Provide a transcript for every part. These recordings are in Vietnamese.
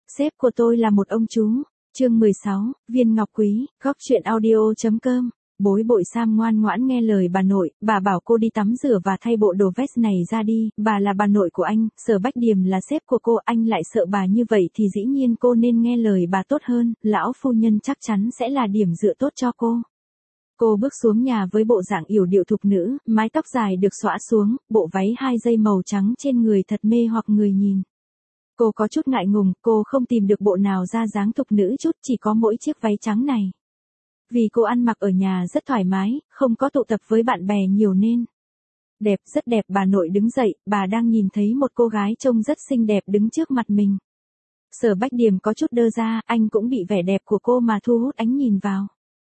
Sếp của tôi là một ông chú. Chương 16, Viên Ngọc Quý, góc truyện audio.com. Bối bội Sam ngoan ngoãn nghe lời bà nội, bà bảo cô đi tắm rửa và thay bộ đồ vest này ra đi, bà là bà nội của anh, Sở Bách Điềm là sếp của cô, anh lại sợ bà như vậy thì dĩ nhiên cô nên nghe lời bà tốt hơn, lão phu nhân chắc chắn sẽ là điểm dựa tốt cho cô. Cô bước xuống nhà với bộ dạng yểu điệu thục nữ, mái tóc dài được xõa xuống, bộ váy 2 dây màu trắng trên người thật mê hoặc người nhìn. Cô có chút ngại ngùng, cô không tìm được bộ nào ra dáng thục nữ chút, chỉ có mỗi chiếc váy trắng này. Vì cô ăn mặc ở nhà rất thoải mái, không có tụ tập với bạn bè nhiều nên. Đẹp, rất đẹp. Bà nội đứng dậy, bà đang nhìn thấy một cô gái trông rất xinh đẹp đứng trước mặt mình. Sở Bách Điềm có chút đơ ra, anh cũng bị vẻ đẹp của cô mà thu hút ánh nhìn vào.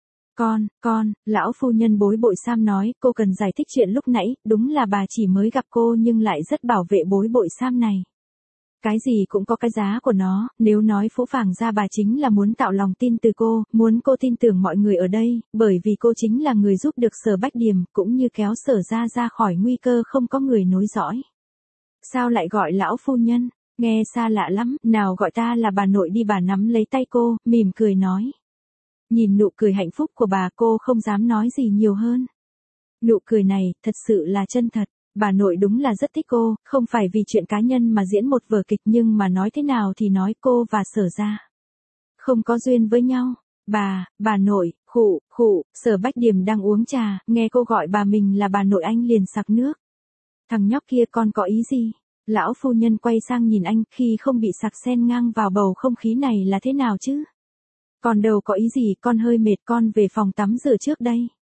Con, lão phu nhân bối bội Sam nói, cô cần giải thích chuyện lúc nãy, đúng là bà chỉ mới gặp cô nhưng lại rất bảo vệ bối bội Sam này. Cái gì cũng có cái giá của nó, nếu nói phũ phàng ra bà chính là muốn tạo lòng tin từ cô, muốn cô tin tưởng mọi người ở đây, bởi vì cô chính là người giúp được Sở Bách Điềm, cũng như kéo Sở ra khỏi nguy cơ không có người nối dõi. Sao lại gọi lão phu nhân, nghe xa lạ lắm, nào gọi ta là bà nội đi. Bà nắm lấy tay cô, mỉm cười nói. Nhìn nụ cười hạnh phúc của bà, cô không dám nói gì nhiều hơn. Nụ cười này, thật sự là chân thật. Bà nội đúng là rất thích cô, không phải vì chuyện cá nhân mà diễn một vở kịch, nhưng mà nói thế nào thì nói, cô và Sở ra không có duyên với nhau. Bà nội, khụ, Sở Bách Điềm đang uống trà, nghe cô gọi bà mình là bà nội anh liền sặc nước. Thằng nhóc kia con có ý gì? Lão phu nhân quay sang nhìn anh, khi không bị sặc xen ngang vào bầu không khí này là thế nào chứ? Con đâu có ý gì, con hơi mệt, con về phòng tắm rửa trước đây.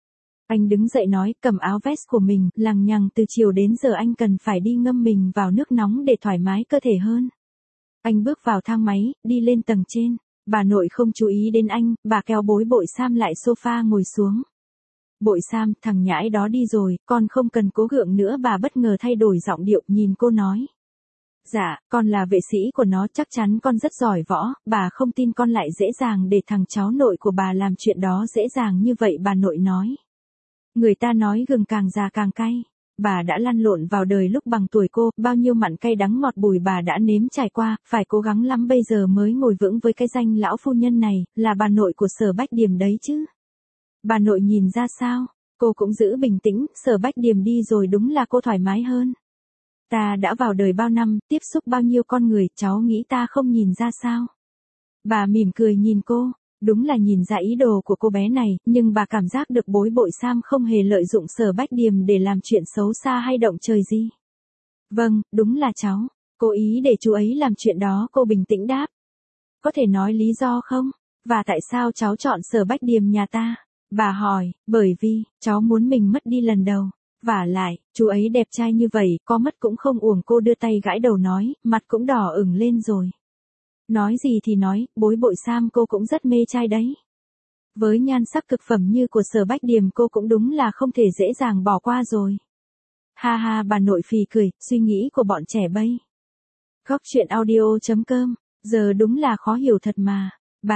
Anh đứng dậy nói, cầm áo vest của mình, lằng nhằng từ chiều đến giờ anh cần phải đi ngâm mình vào nước nóng để thoải mái cơ thể hơn. Anh bước vào thang máy, đi lên tầng trên. Bà nội không chú ý đến anh, bà kéo bối bội Sam lại sofa ngồi xuống. Bội Sam, thằng nhãi đó đi rồi, con không cần cố gượng nữa. Bà bất ngờ thay đổi giọng điệu, nhìn cô nói. Dạ, con là vệ sĩ của nó, chắc chắn con rất giỏi võ, bà không tin con lại dễ dàng để thằng cháu nội của bà làm chuyện đó dễ dàng như vậy. Bà nội nói. Người ta nói gừng càng già càng cay. Bà đã lăn lộn vào đời lúc bằng tuổi cô, bao nhiêu mặn cay đắng ngọt bùi bà đã nếm trải qua, phải cố gắng lắm bây giờ mới ngồi vững với cái danh lão phu nhân này, là bà nội của Sở Bách Điềm đấy chứ. Bà nội nhìn ra sao? Cô cũng giữ bình tĩnh, Sở Bách Điềm đi rồi đúng là cô thoải mái hơn. Ta đã vào đời bao năm, tiếp xúc bao nhiêu con người, cháu nghĩ ta không nhìn ra sao? Bà mỉm cười nhìn cô. Đúng là nhìn ra ý đồ của cô bé này, nhưng bà cảm giác được bối bội Sam không hề lợi dụng Sở Bách Điềm để làm chuyện xấu xa hay động trời gì. Vâng, đúng là cháu. Cố ý để chú ấy làm chuyện đó, cô bình tĩnh đáp. Có thể nói lý do không? Và tại sao cháu chọn Sở Bách Điềm nhà ta? Bà hỏi, bởi vì, cháu muốn mình mất đi lần đầu. Vả lại, chú ấy đẹp trai như vậy, có mất cũng không uổng. Cô đưa tay gãi đầu nói, mặt cũng đỏ ửng lên rồi. Nói gì thì nói, bối bội Sam cô cũng rất mê trai đấy. Với nhan sắc cực phẩm như của Sở Bách Điềm cô cũng đúng là không thể dễ dàng bỏ qua rồi. Ha ha, bà nội phì cười, suy nghĩ của bọn trẻ bây. Góc truyện audio.com, giờ đúng là khó hiểu thật mà.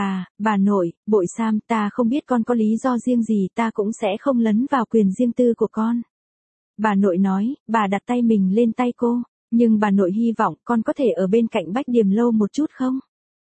Bà nội, bội Sam, ta không biết con có lý do riêng gì, ta cũng sẽ không lấn vào quyền riêng tư của con. Bà nội nói, bà đặt tay mình lên tay cô. Nhưng bà nội hy vọng con có thể ở bên cạnh Bách Điềm lâu một chút không?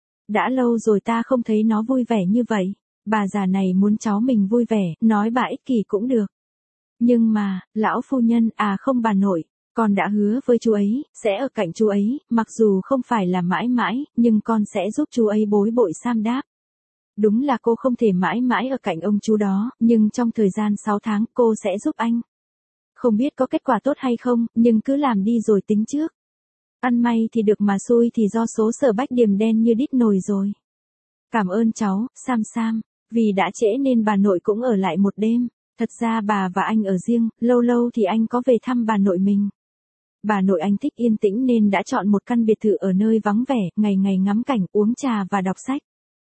Đã lâu rồi ta không thấy nó vui vẻ như vậy. Bà già này muốn cháu mình vui vẻ, nói bà ích kỷ cũng được. Nhưng mà, lão phu nhân, không bà nội, con đã hứa với chú ấy, sẽ ở cạnh chú ấy, mặc dù không phải là mãi mãi, nhưng con sẽ giúp chú ấy. Bối bội Sam đáp. Đúng là cô không thể mãi mãi ở cạnh ông chú đó, nhưng trong thời gian 6 tháng cô sẽ giúp anh. Không biết có kết quả tốt hay không, nhưng cứ làm đi rồi tính trước. Ăn may thì được mà xui thì do số. Sở Bách Điềm đen như đít nồi rồi. Cảm ơn cháu, Sam. Vì đã trễ nên bà nội cũng ở lại một đêm. Thật ra bà và anh ở riêng, lâu lâu thì anh có về thăm bà nội mình. Bà nội anh thích yên tĩnh nên đã chọn một căn biệt thự ở nơi vắng vẻ, ngày ngày ngắm cảnh, uống trà và đọc sách.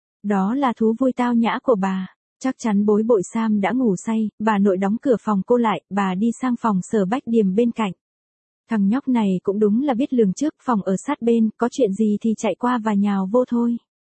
Đó là thú vui tao nhã của bà. Chắc chắn bối bội Sam đã ngủ say, bà nội đóng cửa phòng cô lại, bà đi sang phòng Sở Bách Điềm bên cạnh. Thằng nhóc này cũng đúng là biết lường trước, phòng ở sát bên, có chuyện gì thì chạy qua và nhào vô thôi.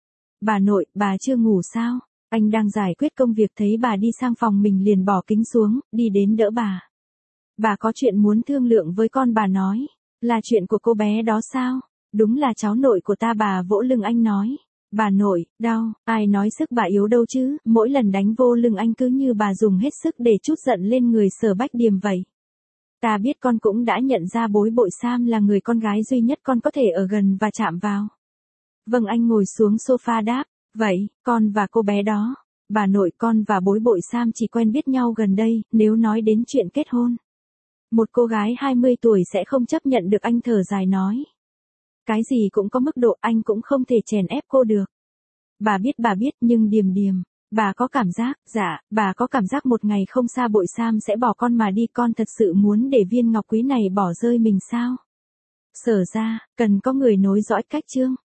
Bà nội, bà chưa ngủ sao? Anh đang giải quyết công việc thấy bà đi sang phòng mình liền bỏ kính xuống, đi đến đỡ bà. Bà có chuyện muốn thương lượng với con. Bà nói, là chuyện của cô bé đó sao? Đúng là cháu nội của ta. Bà vỗ lưng anh nói. Bà nội, đau, ai nói sức bà yếu đâu chứ, mỗi lần đánh vô lưng anh cứ như bà dùng hết sức để trút giận lên người Sở Bách Điềm vậy. Ta biết con cũng đã nhận ra Bối Bội Sam là người con gái duy nhất con có thể ở gần và chạm vào. Vâng, anh ngồi xuống sofa đáp, vậy, con và cô bé đó. Bà nội, con và Bối Bội Sam chỉ quen biết nhau gần đây, nếu nói đến chuyện kết hôn. Một cô gái 20 tuổi sẽ không chấp nhận được, anh thở dài nói. Cái gì cũng có mức độ, anh cũng không thể chèn ép cô được. Bà biết, nhưng Điềm Điềm, bà có cảm giác, dạ, bà có cảm giác một ngày không xa Bội Sam sẽ bỏ con mà đi, con thật sự muốn để viên ngọc quý này bỏ rơi mình sao? Sở ra, cần có người nối dõi cách chương.